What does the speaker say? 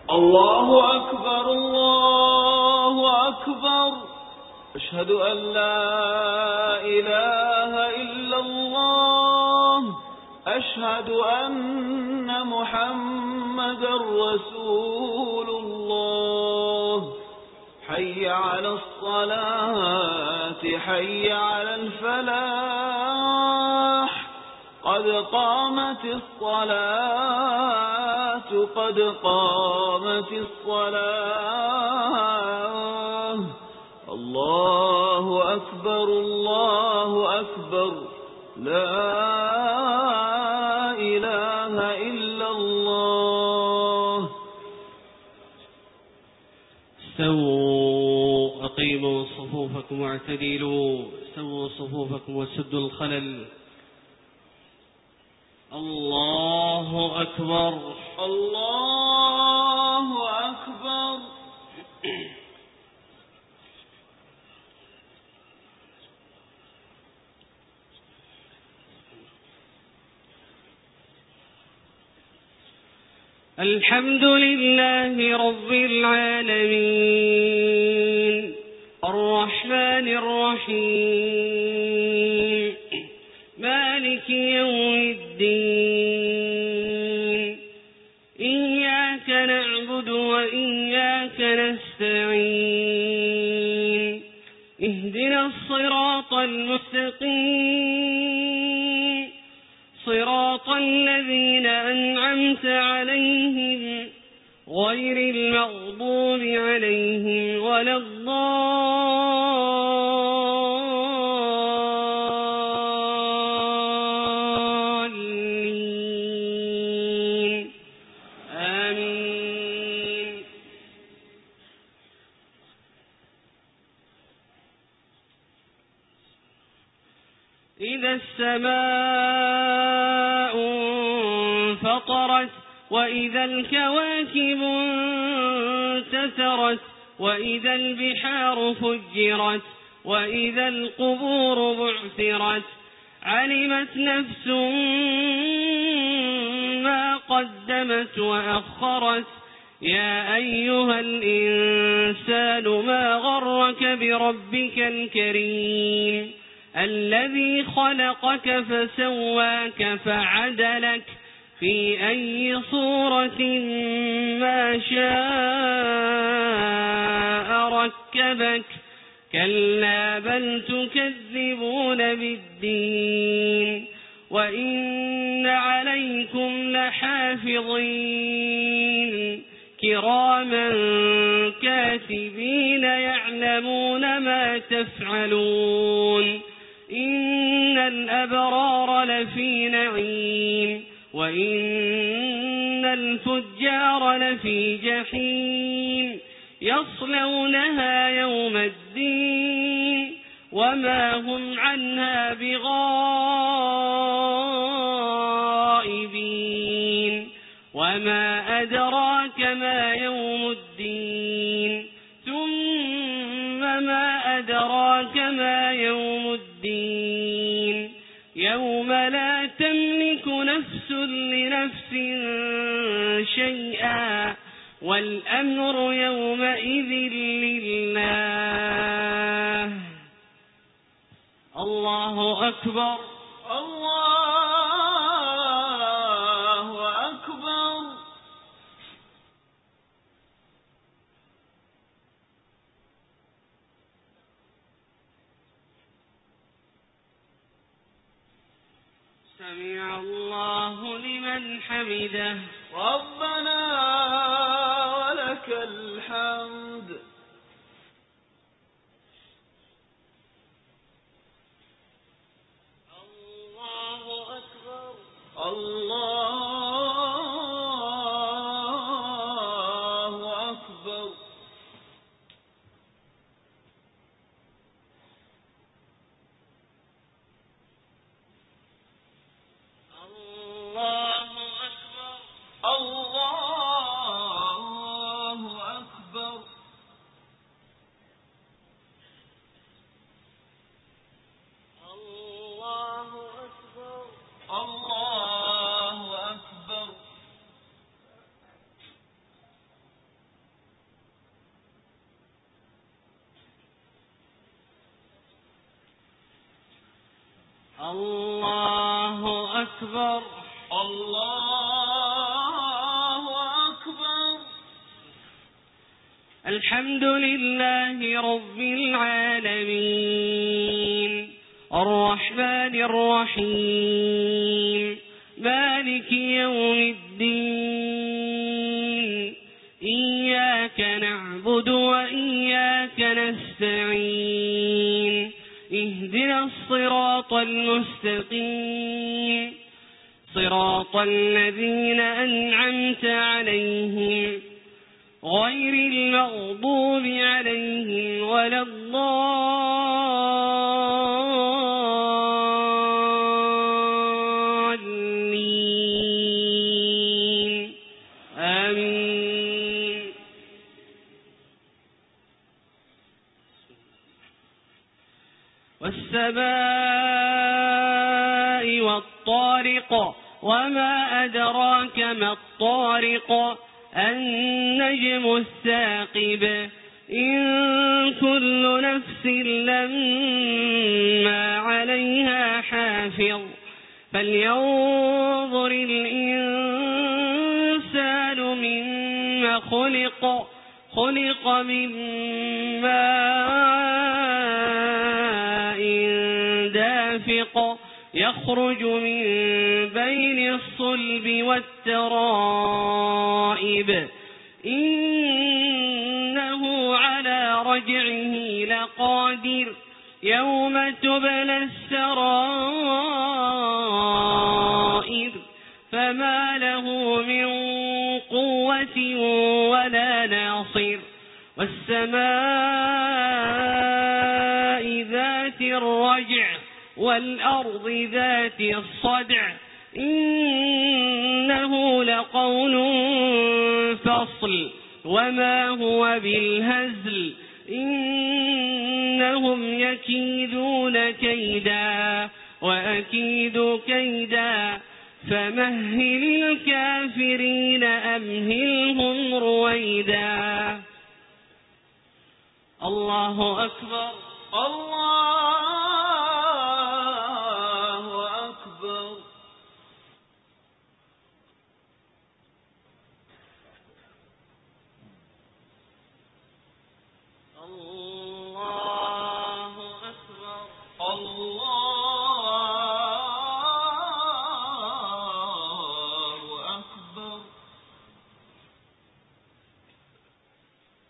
الله أكبر الله أكبر. أشهد أن لا إله إلا الله. أشهد أن محمدا رسول الله. حي على الصلاة حي على الفلاح. قد قامت الصلاة قد قامت الصلاة. الله أكبر الله أكبر. لا إله إلا الله. استووا أقيموا صفوفكم واعتدلوا. سووا صفوفكم وسدوا الخلل. الله أكبر الله أكبر. الحمد لله رب العالمين الرحمن الرحيم مالك يوم الدين. إياك نعبد وإياك نستعين. اهدنا الصراط المستقيم صراط الذين أنعمت عليهم غير المغضوب عليهم ولا الضالين. آمين. إذا السماء انفطرت وإذا الكواكب انتثرت وإذا البحار فجرت وإذا القبور بعثرت. علمت نفس ما قدمت وأخرت. يا أيها الإنسان ما غرك بربك الكريم الذي خلقك فسواك فعدلك في أي صورة ما شاء ركبك. كلا بل تكذبون بالدين وإن عليكم لحافظين كراما كاتبين يعلمون ما تفعلون. إن الأبرار لفي نعيم وإن الفجار لفي جحيم يصلونها يوم الدين وما هم عنها بغائبين. وما أدراك ما يوم الدين ثم ما أدراك ما يوم الدين يوم لا تملك نفس لنفس شيئا والأمر يومئذ لله. الله أكبر الله أكبر. سمع الله لمن حمده. ربنا ولك الحمد. الله أكبر الله أكبر. الله أكبر. الله الله أكبر. الله أكبر. الحمد لله رب العالمين الرحمن الرحيم مالك يوم الدين إياك نعبد وإياك نستعين اهدنا الصراط المستقيم صراط الذين أنعمت عليهم غير المغضوب عليهم ولا الضالين آمين. والسماء والطارق وما أدراك ما الطارق النجم الثاقب إن كل نفس لما عليها حافظ فلينظر الإنسان مما خلق من ماء دافق يخرج من بين الصلب والترائب إنه على رجعه لقادر يوم تبلى السرائر فما له من قوة ولا ناصر والسماء ذات الرجع والأرض ذات الصدع إنه لقول فصل وما هو بالهزل إنهم يكيدون كيدا وأكيد كيدا فمهل الكافرين أمهلهم رويدا. الله أكبر. الله أكبر. الله